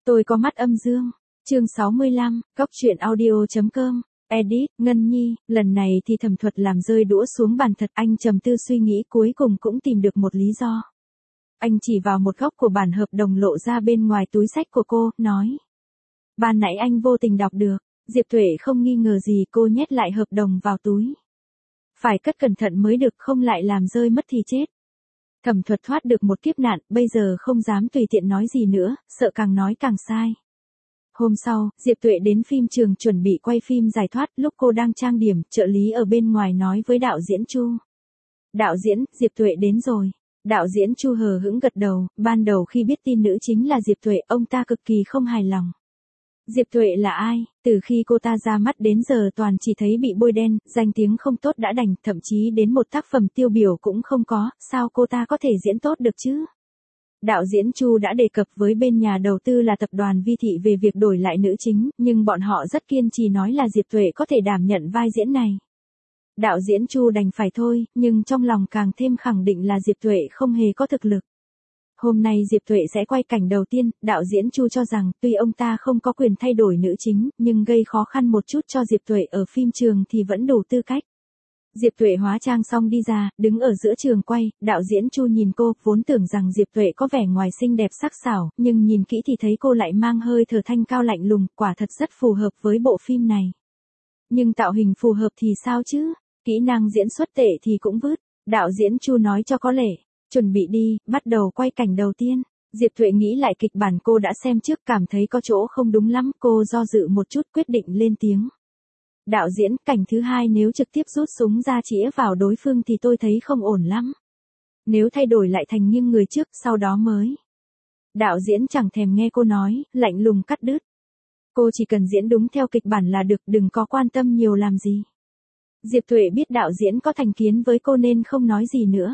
Tôi có mắt âm dương. Chương 65, Góc truyện audio.com. Edit, Ngân Nhi, lần này thì Thẩm Thuật làm rơi đũa xuống bàn thật, anh trầm tư suy nghĩ cuối cùng cũng tìm được một lý do. Anh chỉ vào một góc của bản hợp đồng lộ ra bên ngoài túi xách của cô, nói. Ban nãy anh vô tình đọc được, Diệp Tuệ không nghi ngờ gì, cô nhét lại hợp đồng vào túi. Phải cất cẩn thận mới được, không lại làm rơi mất thì chết. Thẩm Thuật thoát được một kiếp nạn, bây giờ không dám tùy tiện nói gì nữa, sợ càng nói càng sai. Hôm sau, Diệp Tuệ đến phim trường chuẩn bị quay phim giải thoát, lúc cô đang trang điểm, trợ lý ở bên ngoài nói với đạo diễn Chu. Đạo diễn, Diệp Tuệ đến rồi. Đạo diễn Chu hờ hững gật đầu, ban đầu khi biết tin nữ chính là Diệp Tuệ, ông ta cực kỳ không hài lòng. Diệp Tuệ là ai? Từ khi cô ta ra mắt đến giờ toàn chỉ thấy bị bôi đen, danh tiếng không tốt đã đành, thậm chí đến một tác phẩm tiêu biểu cũng không có, sao cô ta có thể diễn tốt được chứ? Đạo diễn Chu đã đề cập với bên nhà đầu tư là tập đoàn Vi Thị về việc đổi lại nữ chính, nhưng bọn họ rất kiên trì nói là Diệp Tuệ có thể đảm nhận vai diễn này. Đạo diễn Chu đành phải thôi, nhưng trong lòng càng thêm khẳng định là Diệp Tuệ không hề có thực lực. Hôm nay Diệp Tuệ sẽ quay cảnh đầu tiên, đạo diễn Chu cho rằng tuy ông ta không có quyền thay đổi nữ chính, nhưng gây khó khăn một chút cho Diệp Tuệ ở phim trường thì vẫn đủ tư cách. Diệp Tuệ hóa trang xong đi ra, đứng ở giữa trường quay, đạo diễn Chu nhìn cô, vốn tưởng rằng Diệp Tuệ có vẻ ngoài xinh đẹp sắc sảo, nhưng nhìn kỹ thì thấy cô lại mang hơi thở thanh cao lạnh lùng, quả thật rất phù hợp với bộ phim này. Nhưng tạo hình phù hợp thì sao chứ? Kỹ năng diễn xuất tệ thì cũng vứt. Đạo diễn Chu nói cho có lệ. Chuẩn bị đi, bắt đầu quay cảnh đầu tiên. Diệp Tuệ nghĩ lại kịch bản cô đã xem trước, cảm thấy có chỗ không đúng lắm, cô do dự một chút quyết định lên tiếng. Đạo diễn, cảnh thứ hai nếu trực tiếp rút súng ra chĩa vào đối phương thì tôi thấy không ổn lắm. Nếu thay đổi lại thành nghiêng người trước, sau đó mới. Đạo diễn chẳng thèm nghe cô nói, lạnh lùng cắt đứt. Cô chỉ cần diễn đúng theo kịch bản là được, đừng có quan tâm nhiều làm gì. Diệp Tuệ biết đạo diễn có thành kiến với cô nên không nói gì nữa.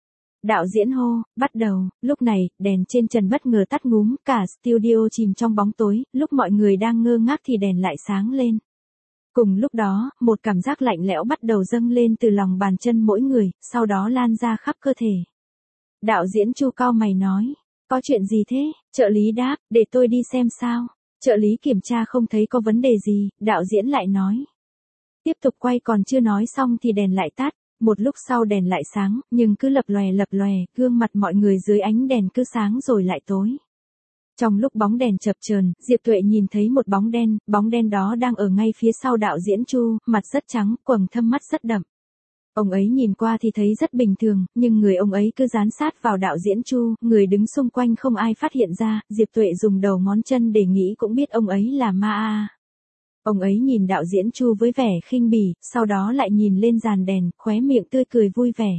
Đạo diễn hô, bắt đầu, lúc này, đèn trên trần bất ngờ tắt ngúm, cả studio chìm trong bóng tối, lúc mọi người đang ngơ ngác thì đèn lại sáng lên. Cùng lúc đó, một cảm giác lạnh lẽo bắt đầu dâng lên từ lòng bàn chân mỗi người, sau đó lan ra khắp cơ thể. Đạo diễn Chu cau mày nói, có chuyện gì thế? Trợ lý đáp, để tôi đi xem sao. Trợ lý kiểm tra không thấy có vấn đề gì, đạo diễn lại nói. Tiếp tục quay, còn chưa nói xong thì đèn lại tắt, một lúc sau đèn lại sáng, nhưng cứ lập lòe, gương mặt mọi người dưới ánh đèn cứ sáng rồi lại tối. Trong lúc bóng đèn chập chờn, Diệp Tuệ nhìn thấy một bóng đen đó đang ở ngay phía sau đạo diễn Chu, mặt rất trắng, quầng thâm mắt rất đậm. Ông ấy nhìn qua thì thấy rất bình thường, nhưng người ông ấy cứ dán sát vào đạo diễn Chu, người đứng xung quanh không ai phát hiện ra, Diệp Tuệ dùng đầu ngón chân để nghĩ cũng biết ông ấy là ma. Ông ấy nhìn đạo diễn Chu với vẻ khinh bỉ, sau đó lại nhìn lên dàn đèn, khóe miệng tươi cười vui vẻ.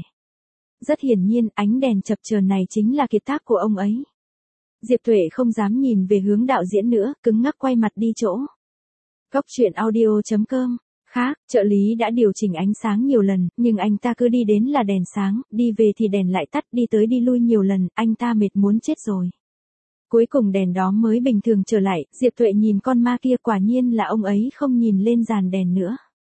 Rất hiển nhiên, ánh đèn chập chờn này chính là kiệt tác của ông ấy. Diệp Tuệ không dám nhìn về hướng đạo diễn nữa, cứng ngắc quay mặt đi chỗ. Góc truyện audio.com. Khác, trợ lý đã điều chỉnh ánh sáng nhiều lần, nhưng anh ta cứ đi đến là đèn sáng, đi về thì đèn lại tắt, đi tới đi lui nhiều lần, anh ta mệt muốn chết rồi. Cuối cùng đèn đó mới bình thường trở lại, Diệp Tuệ nhìn con ma kia, quả nhiên là ông ấy không nhìn lên dàn đèn nữa.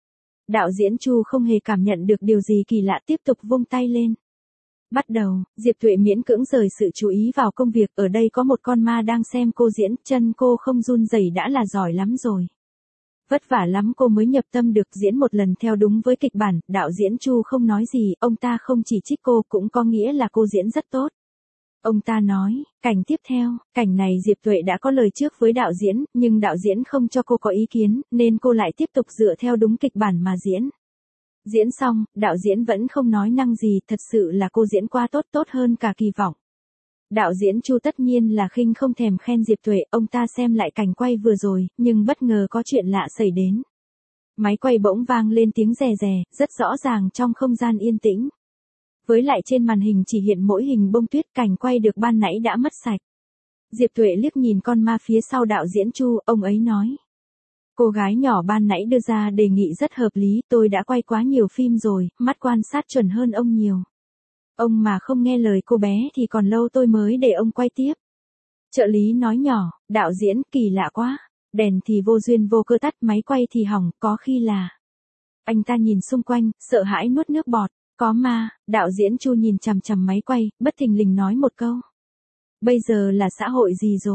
Đạo diễn Chu không hề cảm nhận được điều gì kỳ lạ, tiếp tục vung tay lên. Bắt đầu, Diệp Tuệ miễn cưỡng rời sự chú ý vào công việc, ở đây có một con ma đang xem cô diễn, chân cô không run rẩy đã là giỏi lắm rồi. Vất vả lắm cô mới nhập tâm được diễn một lần theo đúng với kịch bản, đạo diễn Chu không nói gì, ông ta không chỉ trích cô cũng có nghĩa là cô diễn rất tốt. Ông ta nói, cảnh tiếp theo, cảnh này Diệp Tuệ đã có lời trước với đạo diễn, nhưng đạo diễn không cho cô có ý kiến, nên cô lại tiếp tục dựa theo đúng kịch bản mà diễn. Diễn xong, đạo diễn vẫn không nói năng gì, thật sự là cô diễn qua tốt hơn cả kỳ vọng. Đạo diễn Chu tất nhiên là khinh không thèm khen Diệp Tuệ, ông ta xem lại cảnh quay vừa rồi, nhưng bất ngờ có chuyện lạ xảy đến. Máy quay bỗng vang lên tiếng rè rè, rất rõ ràng trong không gian yên tĩnh. Với lại trên màn hình chỉ hiện mỗi hình bông tuyết, cảnh quay được ban nãy đã mất sạch. Diệp Tuệ liếc nhìn con ma phía sau đạo diễn Chu, ông ấy nói. Cô gái nhỏ ban nãy đưa ra đề nghị rất hợp lý, tôi đã quay quá nhiều phim rồi, mắt quan sát chuẩn hơn ông nhiều. Ông mà không nghe lời cô bé thì còn lâu tôi mới để ông quay tiếp. Trợ lý nói nhỏ, đạo diễn, kỳ lạ quá, đèn thì vô duyên vô cơ tắt, máy quay thì hỏng, có khi là. Anh ta nhìn xung quanh, sợ hãi nuốt nước bọt, có ma, đạo diễn Chu nhìn chằm chằm máy quay, bất thình lình nói một câu. Bây giờ là xã hội gì rồi?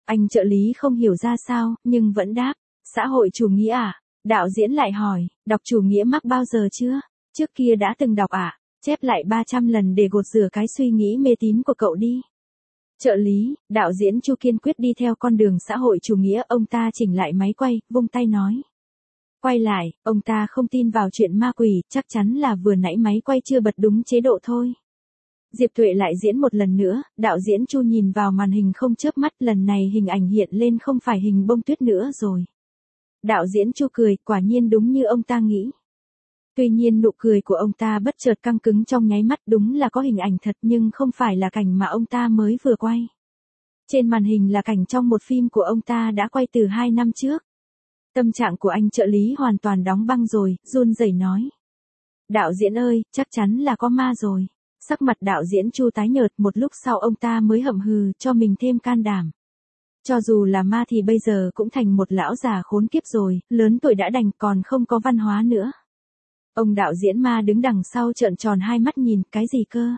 Anh trợ lý không hiểu ra sao, nhưng vẫn đáp, xã hội chủ nghĩa à? Đạo diễn lại hỏi, đọc chủ nghĩa Marx bao giờ chưa? Trước kia đã từng đọc à? Chép lại 300 lần để gột rửa cái suy nghĩ mê tín của cậu đi. Trợ lý, đạo diễn Chu kiên quyết đi theo con đường xã hội chủ nghĩa, ông ta chỉnh lại máy quay, vung tay nói. Quay lại, ông ta không tin vào chuyện ma quỷ, chắc chắn là vừa nãy máy quay chưa bật đúng chế độ thôi. Diệp Tuệ lại diễn một lần nữa, đạo diễn Chu nhìn vào màn hình không chớp mắt, lần này hình ảnh hiện lên không phải hình bông tuyết nữa rồi. Đạo diễn Chu cười, quả nhiên đúng như ông ta nghĩ. Tuy nhiên nụ cười của ông ta bất chợt căng cứng trong nháy mắt, đúng là có hình ảnh thật nhưng không phải là cảnh mà ông ta mới vừa quay. Trên màn hình là cảnh trong một phim của ông ta đã quay từ 2 năm trước. Tâm trạng của anh trợ lý hoàn toàn đóng băng rồi, run rẩy nói. Đạo diễn ơi, chắc chắn là có ma rồi. Sắc mặt đạo diễn Chu tái nhợt, một lúc sau ông ta mới hậm hừ cho mình thêm can đảm. Cho dù là ma thì bây giờ cũng thành một lão già khốn kiếp rồi, lớn tuổi đã đành còn không có văn hóa nữa. Ông đạo diễn ma đứng đằng sau trợn tròn hai mắt nhìn, cái gì cơ?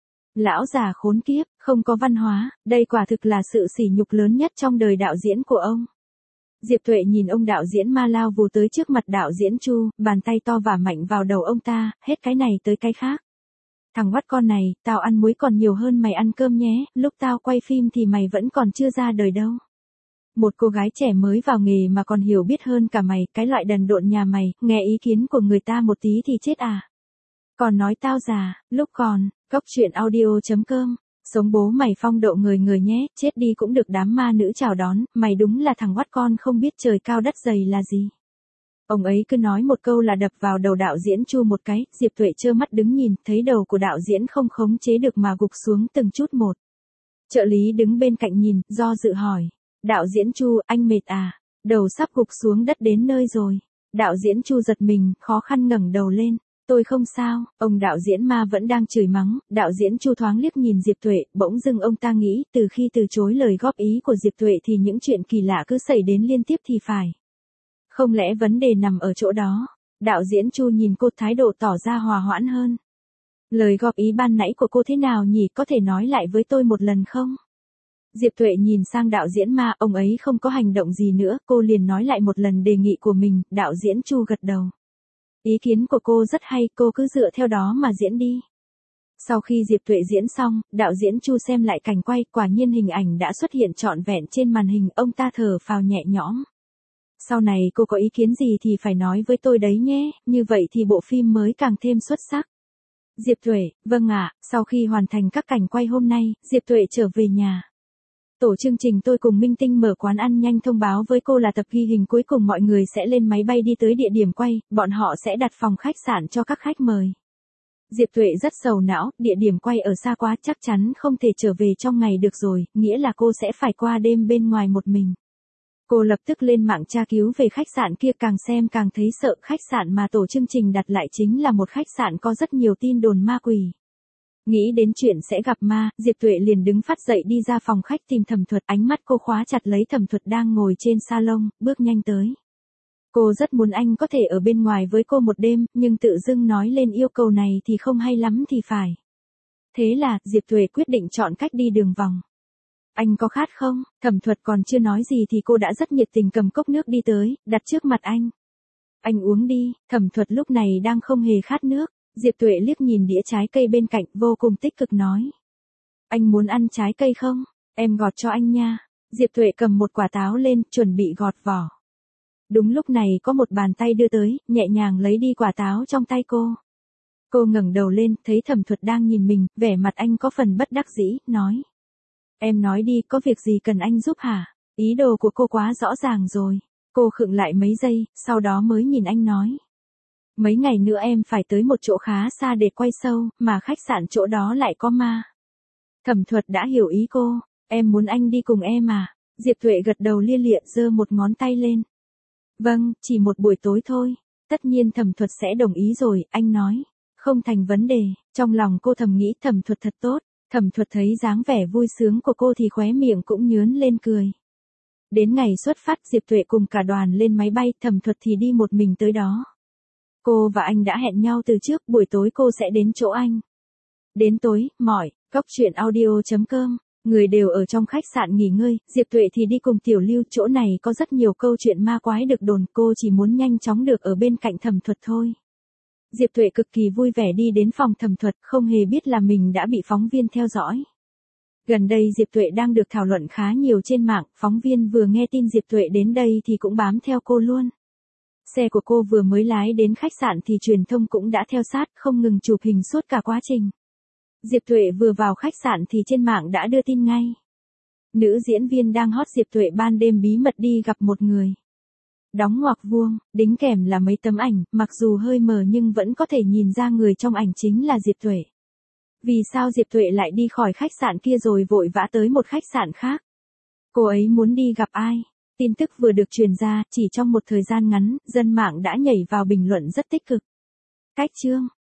Lão già khốn kiếp, không có văn hóa, đây quả thực là sự sỉ nhục lớn nhất trong đời đạo diễn của ông. Diệp Tuệ nhìn ông đạo diễn ma lao vù tới trước mặt đạo diễn Chu, bàn tay to vả mạnh vào đầu ông ta, hết cái này tới cái khác. Thằng oắt con này, tao ăn muối còn nhiều hơn mày ăn cơm nhé, lúc tao quay phim thì mày vẫn còn chưa ra đời đâu. Một cô gái trẻ mới vào nghề mà còn hiểu biết hơn cả mày, cái loại đần độn nhà mày, nghe ý kiến của người ta một tí thì chết à. Còn nói tao già, lúc còn, góc truyện audio.com, sống bố mày phong độ người người nhé, chết đi cũng được đám ma nữ chào đón, mày đúng là thằng oắt con không biết trời cao đất dày là gì. Ông ấy cứ nói một câu là đập vào đầu đạo diễn Chu một cái, Diệp Tuệ trơ mắt đứng nhìn, thấy đầu của đạo diễn không khống chế được mà gục xuống từng chút một. Trợ lý đứng bên cạnh nhìn, do dự hỏi. Đạo diễn Chu, anh mệt à? Đầu sắp gục xuống đất đến nơi rồi. Đạo diễn Chu giật mình, khó khăn ngẩng đầu lên. Tôi không sao, ông đạo diễn ma vẫn đang chửi mắng, đạo diễn Chu thoáng liếc nhìn Diệp Tuệ, bỗng dưng ông ta nghĩ, từ khi từ chối lời góp ý của Diệp Tuệ thì những chuyện kỳ lạ cứ xảy đến liên tiếp thì phải. Không lẽ vấn đề nằm ở chỗ đó? Đạo diễn Chu nhìn cô, thái độ tỏ ra hòa hoãn hơn. Lời góp ý ban nãy của cô thế nào nhỉ, có thể nói lại với tôi một lần không? Diệp Tuệ nhìn sang đạo diễn ma, ông ấy không có hành động gì nữa, cô liền nói lại một lần đề nghị của mình, đạo diễn Chu gật đầu. Ý kiến của cô rất hay, cô cứ dựa theo đó mà diễn đi. Sau khi Diệp Tuệ diễn xong, đạo diễn Chu xem lại cảnh quay, quả nhiên hình ảnh đã xuất hiện trọn vẹn trên màn hình, ông ta thở phào nhẹ nhõm. Sau này cô có ý kiến gì thì phải nói với tôi đấy nhé, như vậy thì bộ phim mới càng thêm xuất sắc. Diệp Tuệ, vâng ạ, sau khi hoàn thành các cảnh quay hôm nay, Diệp Tuệ trở về nhà. Tổ chương trình tôi cùng Minh Tinh mở quán ăn nhanh thông báo với cô là tập ghi hình cuối cùng mọi người sẽ lên máy bay đi tới địa điểm quay, bọn họ sẽ đặt phòng khách sạn cho các khách mời. Diệp Tuệ rất sầu não, địa điểm quay ở xa quá chắc chắn không thể trở về trong ngày được rồi, nghĩa là cô sẽ phải qua đêm bên ngoài một mình. Cô lập tức lên mạng tra cứu về khách sạn kia, càng xem càng thấy sợ, khách sạn mà tổ chương trình đặt lại chính là một khách sạn có rất nhiều tin đồn ma quỷ. Nghĩ đến chuyện sẽ gặp ma, Diệp Tuệ liền đứng phát dậy đi ra phòng khách tìm Thẩm Thuật, ánh mắt cô khóa chặt lấy Thẩm Thuật đang ngồi trên salon, bước nhanh tới. Cô rất muốn anh có thể ở bên ngoài với cô một đêm, nhưng tự dưng nói lên yêu cầu này thì không hay lắm thì phải. Thế là, Diệp Tuệ quyết định chọn cách đi đường vòng. Anh có khát không? Thẩm Thuật còn chưa nói gì thì cô đã rất nhiệt tình cầm cốc nước đi tới, đặt trước mặt anh. Anh uống đi, Thẩm Thuật lúc này đang không hề khát nước. Diệp Tuệ liếc nhìn đĩa trái cây bên cạnh, vô cùng tích cực nói. Anh muốn ăn trái cây không? Em gọt cho anh nha. Diệp Tuệ cầm một quả táo lên, chuẩn bị gọt vỏ. Đúng lúc này có một bàn tay đưa tới, nhẹ nhàng lấy đi quả táo trong tay cô. Cô ngẩng đầu lên, thấy Thẩm Thuật đang nhìn mình, vẻ mặt anh có phần bất đắc dĩ, nói. Em nói đi, có việc gì cần anh giúp hả? Ý đồ của cô quá rõ ràng rồi. Cô khựng lại mấy giây, sau đó mới nhìn anh nói. Mấy ngày nữa em phải tới một chỗ khá xa để quay show, mà khách sạn chỗ đó lại có ma. Thẩm Thuật đã hiểu ý cô, em muốn anh đi cùng em à? Diệp Tuệ gật đầu lia lịa, giơ một ngón tay lên. Vâng, chỉ một buổi tối thôi. Tất nhiên Thẩm Thuật sẽ đồng ý rồi, anh nói. Không thành vấn đề, trong lòng cô thầm nghĩ Thẩm Thuật thật tốt. Thẩm Thuật thấy dáng vẻ vui sướng của cô thì khóe miệng cũng nhướn lên cười. Đến ngày xuất phát, Diệp Tuệ cùng cả đoàn lên máy bay, Thẩm Thuật thì đi một mình tới đó. Cô và anh đã hẹn nhau từ trước, buổi tối cô sẽ đến chỗ anh. Đến tối, mỏi, góc truyện audio.com Người đều ở trong khách sạn nghỉ ngơi, Diệp Tuệ thì đi cùng Tiểu Lưu, chỗ này có rất nhiều câu chuyện ma quái được đồn, cô chỉ muốn nhanh chóng được ở bên cạnh Thẩm Thuật thôi. Diệp Tuệ cực kỳ vui vẻ đi đến phòng Thẩm Thuật, không hề biết là mình đã bị phóng viên theo dõi. Gần đây Diệp Tuệ đang được thảo luận khá nhiều trên mạng, phóng viên vừa nghe tin Diệp Tuệ đến đây thì cũng bám theo cô luôn. Xe của cô vừa mới lái đến khách sạn thì truyền thông cũng đã theo sát, không ngừng chụp hình suốt cả quá trình. Diệp Tuệ vừa vào khách sạn thì trên mạng đã đưa tin ngay. Nữ diễn viên đang hot Diệp Tuệ ban đêm bí mật đi gặp một người. Đóng ngoặc vuông, đính kèm là mấy tấm ảnh, mặc dù hơi mờ nhưng vẫn có thể nhìn ra người trong ảnh chính là Diệp Tuệ. Vì sao Diệp Tuệ lại đi khỏi khách sạn kia rồi vội vã tới một khách sạn khác? Cô ấy muốn đi gặp ai? Tin tức vừa được truyền ra, chỉ trong một thời gian ngắn, dân mạng đã nhảy vào bình luận rất tích cực. Cách chương